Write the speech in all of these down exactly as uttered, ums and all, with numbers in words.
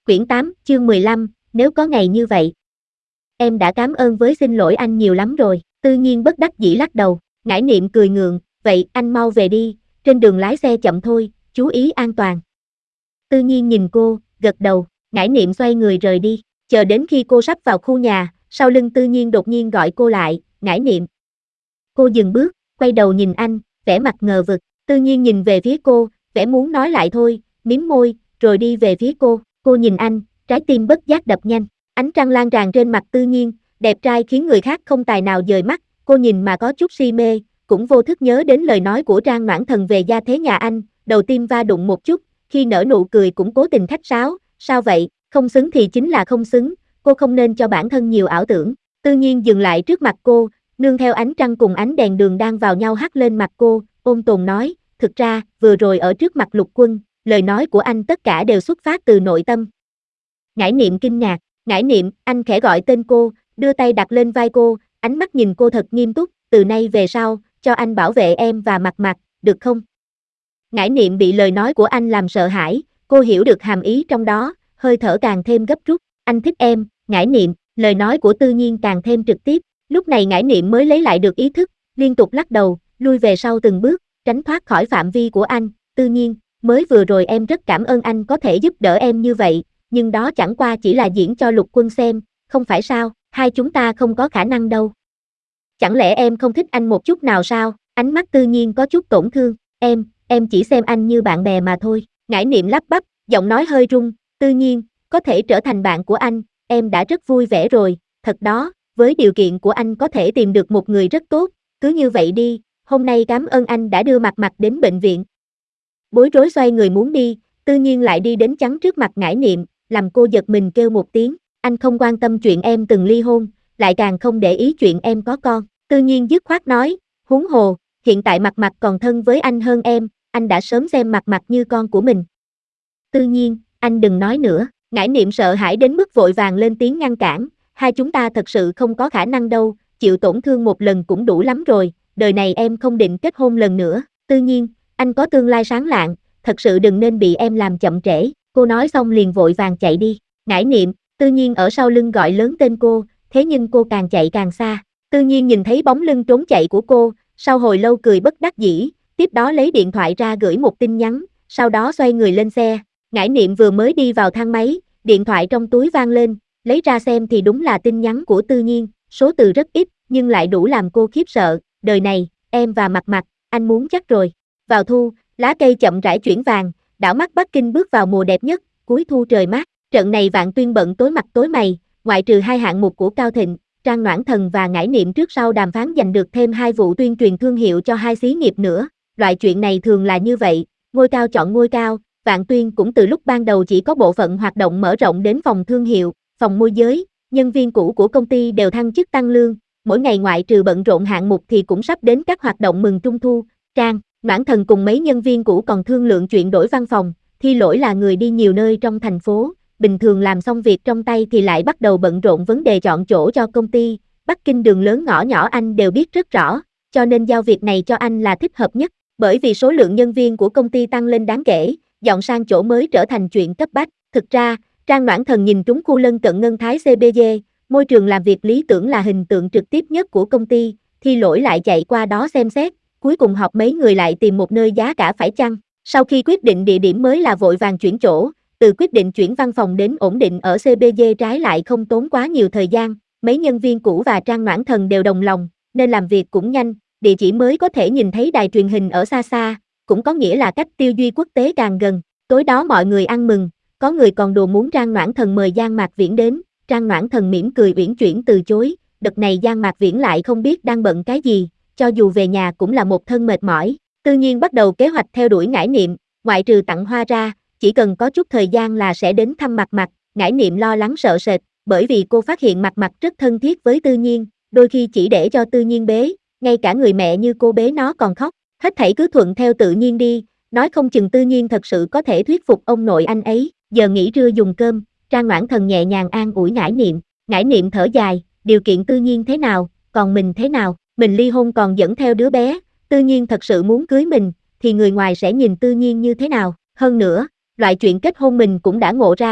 Quyển tám, chương mười lăm, nếu có ngày như vậy. Em đã cảm ơn với xin lỗi anh nhiều lắm rồi, Tư Nhiên bất đắc dĩ lắc đầu, Ngải Niệm cười ngượng, vậy anh mau về đi, trên đường lái xe chậm thôi, chú ý an toàn. Tư Nhiên nhìn cô, gật đầu, Ngải Niệm xoay người rời đi, chờ đến khi cô sắp vào khu nhà, sau lưng Tư Nhiên đột nhiên gọi cô lại, Ngải Niệm. Cô dừng bước, quay đầu nhìn anh, vẻ mặt ngờ vực, Tư Nhiên nhìn về phía cô, vẻ muốn nói lại thôi, mím môi, rồi đi về phía cô. Cô nhìn anh, trái tim bất giác đập nhanh, ánh trăng lan tràn trên mặt Tư Nhiên, đẹp trai khiến người khác không tài nào dời mắt, cô nhìn mà có chút si mê, cũng vô thức nhớ đến lời nói của Trang Noãn Thần về gia thế nhà anh, đầu tim va đụng một chút, khi nở nụ cười cũng cố tình khách sáo, sao vậy, không xứng thì chính là không xứng, cô không nên cho bản thân nhiều ảo tưởng. Tư Nhiên dừng lại trước mặt cô, nương theo ánh trăng cùng ánh đèn đường đang vào nhau hắt lên mặt cô, ôn tồn nói, thực ra, vừa rồi ở trước mặt Lục Quân, lời nói của anh tất cả đều xuất phát từ nội tâm. Ngải Niệm kinh ngạc, Ngải Niệm, anh khẽ gọi tên cô, đưa tay đặt lên vai cô, ánh mắt nhìn cô thật nghiêm túc, từ nay về sau, cho anh bảo vệ em và Mặt Mặt, được không? Ngải Niệm bị lời nói của anh làm sợ hãi, cô hiểu được hàm ý trong đó, hơi thở càng thêm gấp rút, anh thích em, Ngải Niệm, lời nói của Tư Nhiên càng thêm trực tiếp, lúc này Ngải Niệm mới lấy lại được ý thức, liên tục lắc đầu, lui về sau từng bước, tránh thoát khỏi phạm vi của anh, Tư Nhiên, mới vừa rồi em rất cảm ơn anh có thể giúp đỡ em như vậy, nhưng đó chẳng qua chỉ là diễn cho Lục Quân xem, không phải sao, hai chúng ta không có khả năng đâu. Chẳng lẽ em không thích anh một chút nào sao? Ánh mắt Tư Nhiên có chút tổn thương, em, em chỉ xem anh như bạn bè mà thôi. Ngải Niệm lắp bắp, giọng nói hơi run, Tư Nhiên, có thể trở thành bạn của anh, em đã rất vui vẻ rồi, thật đó, với điều kiện của anh có thể tìm được một người rất tốt, cứ như vậy đi, hôm nay cảm ơn anh đã đưa Mặt Mặt đến bệnh viện. Bối rối xoay người muốn đi, Tư Nhiên lại đi đến chắn trước mặt Ngải Niệm, làm cô giật mình kêu một tiếng, anh không quan tâm chuyện em từng ly hôn, lại càng không để ý chuyện em có con. Tư Nhiên dứt khoát nói, huống hồ, hiện tại Mặt Mặt còn thân với anh hơn em, anh đã sớm xem Mặt Mặt như con của mình. Tư Nhiên, anh đừng nói nữa, Ngải Niệm sợ hãi đến mức vội vàng lên tiếng ngăn cản, hai chúng ta thật sự không có khả năng đâu, chịu tổn thương một lần cũng đủ lắm rồi, đời này em không định kết hôn lần nữa. Tư Nhiên, anh có tương lai sáng lạng, thật sự đừng nên bị em làm chậm trễ, cô nói xong liền vội vàng chạy đi. Ngải Niệm, Tư Nhiên ở sau lưng gọi lớn tên cô, thế nhưng cô càng chạy càng xa. Tư Nhiên nhìn thấy bóng lưng trốn chạy của cô, sau hồi lâu cười bất đắc dĩ, tiếp đó lấy điện thoại ra gửi một tin nhắn, sau đó xoay người lên xe. Ngải Niệm vừa mới đi vào thang máy, điện thoại trong túi vang lên, lấy ra xem thì đúng là tin nhắn của Tư Nhiên, số từ rất ít, nhưng lại đủ làm cô khiếp sợ, đời này, em và Mặt Mặt, anh muốn chắc rồi. Vào thu, lá cây chậm rãi chuyển vàng, đảo mắt Bắc Kinh bước vào mùa đẹp nhất, cuối thu trời mát, trận này Vạn Tuyên bận tối mặt tối mày, ngoại trừ hai hạng mục của Cao Thịnh, Trang Noãn Thần và Ngải Niệm trước sau đàm phán giành được thêm hai vụ tuyên truyền thương hiệu cho hai xí nghiệp nữa, loại chuyện này thường là như vậy, ngôi cao chọn ngôi cao, Vạn Tuyên cũng từ lúc ban đầu chỉ có bộ phận hoạt động mở rộng đến phòng thương hiệu, phòng môi giới, nhân viên cũ của công ty đều thăng chức tăng lương, mỗi ngày ngoại trừ bận rộn hạng mục thì cũng sắp đến các hoạt động mừng trung thu, Trang Noãn Thần cùng mấy nhân viên cũ còn thương lượng chuyện đổi văn phòng, Thi Lỗi là người đi nhiều nơi trong thành phố, bình thường làm xong việc trong tay thì lại bắt đầu bận rộn vấn đề chọn chỗ cho công ty, Bắc Kinh đường lớn ngõ nhỏ anh đều biết rất rõ, cho nên giao việc này cho anh là thích hợp nhất, bởi vì số lượng nhân viên của công ty tăng lên đáng kể, dọn sang chỗ mới trở thành chuyện cấp bách, thực ra, Trang Noãn Thần nhìn trúng khu lân cận Ngân Thái xê bê giê, môi trường làm việc lý tưởng là hình tượng trực tiếp nhất của công ty, Thi Lỗi lại chạy qua đó xem xét, cuối cùng họp mấy người lại tìm một nơi giá cả phải chăng, sau khi quyết định địa điểm mới là vội vàng chuyển chỗ, từ quyết định chuyển văn phòng đến ổn định ở xê bê giê trái lại không tốn quá nhiều thời gian, mấy nhân viên cũ và Trang Noãn Thần đều đồng lòng, nên làm việc cũng nhanh, địa chỉ mới có thể nhìn thấy đài truyền hình ở xa xa, cũng có nghĩa là cách tiêu duy quốc tế càng gần, tối đó mọi người ăn mừng, có người còn đùa muốn Trang Noãn Thần mời Giang Mạc Viễn đến, Trang Noãn Thần mỉm cười uyển chuyển từ chối, đợt này Giang Mạc Viễn lại không biết đang bận cái gì, cho dù về nhà cũng là một thân mệt mỏi, Tư Nhiên bắt đầu kế hoạch theo đuổi Ngải Niệm, ngoại trừ tặng hoa ra, chỉ cần có chút thời gian là sẽ đến thăm Mặt Mặt, Ngải Niệm lo lắng sợ sệt, bởi vì cô phát hiện Mặt Mặt rất thân thiết với Tư Nhiên, đôi khi chỉ để cho Tư Nhiên bế, ngay cả người mẹ như cô bế nó còn khóc, hết thảy cứ thuận theo tự nhiên đi, nói không chừng Tư Nhiên thật sự có thể thuyết phục ông nội anh ấy, giờ nghỉ trưa dùng cơm, Trang Noãn Thần nhẹ nhàng an ủi Ngải Niệm, Ngải Niệm thở dài, điều kiện Tư Nhiên thế nào, còn mình thế nào, mình ly hôn còn dẫn theo đứa bé, Tư Nhiên thật sự muốn cưới mình, thì người ngoài sẽ nhìn Tư Nhiên như thế nào, hơn nữa, loại chuyện kết hôn mình cũng đã ngộ ra,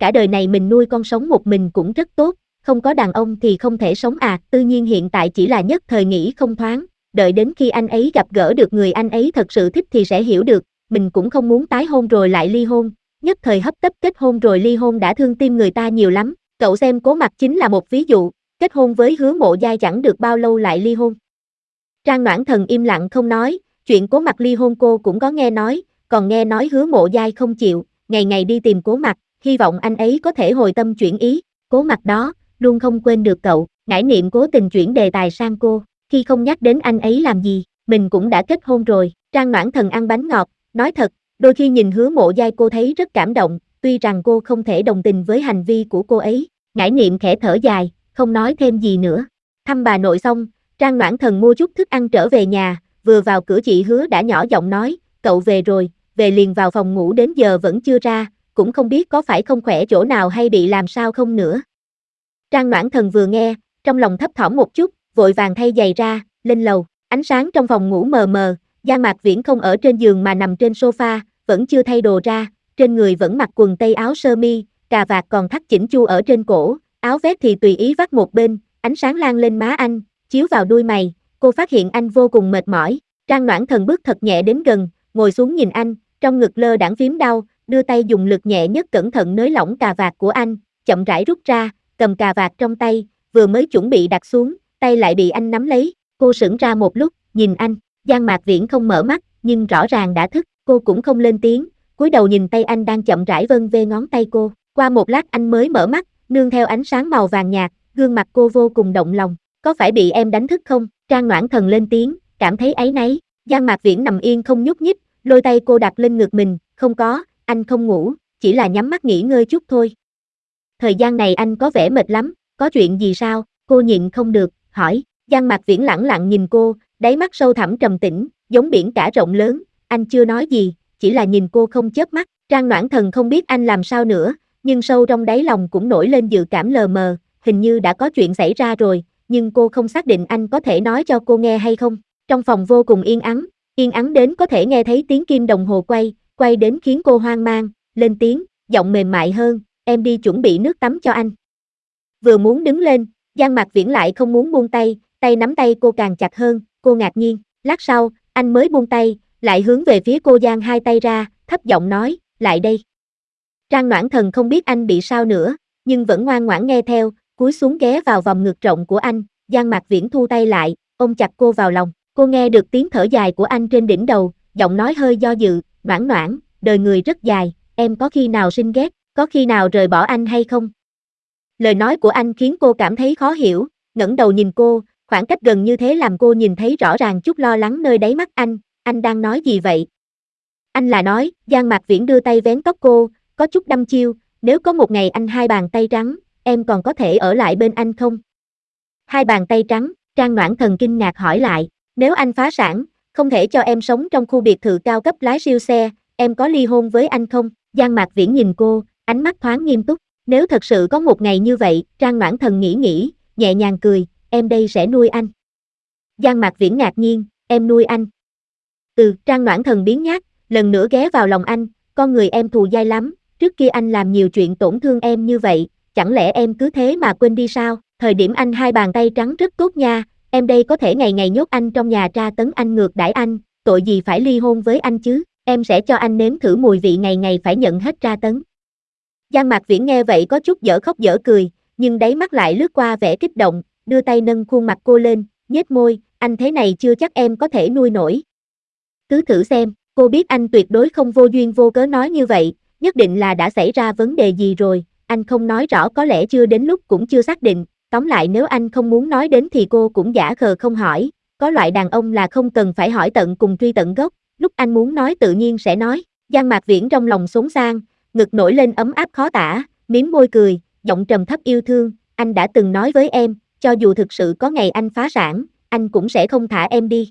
cả đời này mình nuôi con sống một mình cũng rất tốt, không có đàn ông thì không thể sống à, Tư Nhiên hiện tại chỉ là nhất thời nghĩ không thoáng, đợi đến khi anh ấy gặp gỡ được người anh ấy thật sự thích thì sẽ hiểu được, mình cũng không muốn tái hôn rồi lại ly hôn, nhất thời hấp tấp kết hôn rồi ly hôn đã thương tim người ta nhiều lắm, cậu xem Cố Mặc chính là một ví dụ, kết hôn với Hứa Mộ Giai chẳng được bao lâu lại ly hôn. Trang Noãn Thần im lặng không nói, chuyện Cố Mặc ly hôn cô cũng có nghe nói, còn nghe nói Hứa Mộ Giai không chịu, ngày ngày đi tìm Cố Mặc, hy vọng anh ấy có thể hồi tâm chuyển ý, Cố Mặc đó, luôn không quên được cậu, Ngải Niệm cố tình chuyển đề tài sang cô, khi không nhắc đến anh ấy làm gì, mình cũng đã kết hôn rồi, Trang Noãn Thần ăn bánh ngọt, nói thật, đôi khi nhìn Hứa Mộ Giai cô thấy rất cảm động, tuy rằng cô không thể đồng tình với hành vi của cô ấy, Ngải Niệm khẽ thở dài, không nói thêm gì nữa, thăm bà nội xong, Trang Noãn Thần mua chút thức ăn trở về nhà, vừa vào cửa chị Hứa đã nhỏ giọng nói, cậu về rồi, về liền vào phòng ngủ đến giờ vẫn chưa ra, cũng không biết có phải không khỏe chỗ nào hay bị làm sao không nữa. Trang Noãn Thần vừa nghe, trong lòng thấp thỏm một chút, vội vàng thay giày ra, lên lầu, ánh sáng trong phòng ngủ mờ mờ, Giang Mạc Viễn không ở trên giường mà nằm trên sofa, vẫn chưa thay đồ ra, trên người vẫn mặc quần tây áo sơ mi, cà vạt còn thắt chỉnh chu ở trên cổ, áo vest thì tùy ý vắt một bên, ánh sáng lan lên má anh, chiếu vào đuôi mày, cô phát hiện anh vô cùng mệt mỏi, Trang Noãn Thần bước thật nhẹ đến gần, ngồi xuống nhìn anh, trong ngực lơ đãng phím đau, đưa tay dùng lực nhẹ nhất cẩn thận nới lỏng cà vạt của anh, chậm rãi rút ra, cầm cà vạt trong tay, vừa mới chuẩn bị đặt xuống, tay lại bị anh nắm lấy, cô sững ra một lúc, nhìn anh, Giang Mạc Viễn không mở mắt, nhưng rõ ràng đã thức, cô cũng không lên tiếng, cúi đầu nhìn tay anh đang chậm rãi vân ve ngón tay cô, qua một lát anh mới mở mắt, nương theo ánh sáng màu vàng nhạt, gương mặt cô vô cùng động lòng, có phải bị em đánh thức không? Trang Noãn Thần lên tiếng, cảm thấy áy náy, Giang Mạc Viễn nằm yên không nhúc nhích, lôi tay cô đặt lên ngực mình, không có, anh không ngủ, chỉ là nhắm mắt nghỉ ngơi chút thôi. Thời gian này anh có vẻ mệt lắm, có chuyện gì sao? Cô nhịn không được, hỏi, Giang Mạc Viễn lẳng lặng nhìn cô, đáy mắt sâu thẳm trầm tĩnh, giống biển cả rộng lớn, anh chưa nói gì, chỉ là nhìn cô không chớp mắt, Trang Noãn Thần không biết anh làm sao nữa, nhưng sâu trong đáy lòng cũng nổi lên dự cảm lờ mờ, hình như đã có chuyện xảy ra rồi, nhưng cô không xác định anh có thể nói cho cô nghe hay không. Trong phòng vô cùng yên ắng, yên ắng đến có thể nghe thấy tiếng kim đồng hồ quay, quay đến khiến cô hoang mang, lên tiếng, giọng mềm mại hơn, em đi chuẩn bị nước tắm cho anh. Vừa muốn đứng lên, Giang Mạc Viễn lại không muốn buông tay, tay nắm tay cô càng chặt hơn, cô ngạc nhiên, lát sau, anh mới buông tay, lại hướng về phía cô giang hai tay ra, thấp giọng nói, lại đây. Trang Noãn Thần không biết anh bị sao nữa, nhưng vẫn ngoan ngoãn nghe theo, cúi xuống ghé vào vòng ngực rộng của anh, Giang Mạc Viễn thu tay lại, ôm chặt cô vào lòng, cô nghe được tiếng thở dài của anh trên đỉnh đầu, giọng nói hơi do dự, Noãn Noãn, đời người rất dài, em có khi nào sinh ghét, có khi nào rời bỏ anh hay không? Lời nói của anh khiến cô cảm thấy khó hiểu, ngẩng đầu nhìn cô, khoảng cách gần như thế làm cô nhìn thấy rõ ràng chút lo lắng nơi đáy mắt anh, anh đang nói gì vậy? Anh là nói, Giang Mạc Viễn đưa tay vén tóc cô, có chút đăm chiêu, nếu có một ngày anh hai bàn tay trắng, em còn có thể ở lại bên anh không? Hai bàn tay trắng, Trang Noãn Thần kinh ngạc hỏi lại, nếu anh phá sản, không thể cho em sống trong khu biệt thự cao cấp lái siêu xe, em có ly hôn với anh không? Giang Mạc Viễn nhìn cô, ánh mắt thoáng nghiêm túc, nếu thật sự có một ngày như vậy, Trang Noãn Thần nghĩ nghĩ, nhẹ nhàng cười, em đây sẽ nuôi anh. Giang Mạc Viễn ngạc nhiên, em nuôi anh. Ừ, Trang Noãn Thần biến nhát, lần nữa ghé vào lòng anh, con người em thù dai lắm, trước kia anh làm nhiều chuyện tổn thương em như vậy, chẳng lẽ em cứ thế mà quên đi sao? Thời điểm anh hai bàn tay trắng rất tốt nha, em đây có thể ngày ngày nhốt anh trong nhà tra tấn anh ngược đãi anh, tội gì phải ly hôn với anh chứ, em sẽ cho anh nếm thử mùi vị ngày ngày phải nhận hết tra tấn. Giang Mạc Viễn nghe vậy có chút dở khóc dở cười, nhưng đáy mắt lại lướt qua vẻ kích động, đưa tay nâng khuôn mặt cô lên, nhếch môi, anh thế này chưa chắc em có thể nuôi nổi. Cứ thử xem, cô biết anh tuyệt đối không vô duyên vô cớ nói như vậy, nhất định là đã xảy ra vấn đề gì rồi, anh không nói rõ có lẽ chưa đến lúc cũng chưa xác định, tóm lại nếu anh không muốn nói đến thì cô cũng giả khờ không hỏi, có loại đàn ông là không cần phải hỏi tận cùng truy tận gốc, lúc anh muốn nói tự nhiên sẽ nói. Giang Mạc Viễn trong lòng xốn sang, ngực nổi lên ấm áp khó tả, mím môi cười, giọng trầm thấp yêu thương, anh đã từng nói với em, cho dù thực sự có ngày anh phá sản, anh cũng sẽ không thả em đi.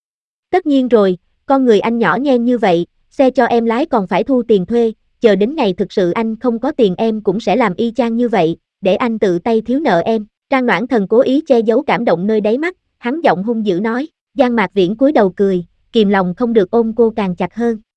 Tất nhiên rồi, con người anh nhỏ nhen như vậy, xe cho em lái còn phải thu tiền thuê, chờ đến ngày thực sự anh không có tiền em cũng sẽ làm y chang như vậy, để anh tự tay thiếu nợ em. Trang Noãn Thần cố ý che giấu cảm động nơi đáy mắt, hắn giọng hung dữ nói, Giang Mạc Viễn cúi đầu cười, kìm lòng không được ôm cô càng chặt hơn,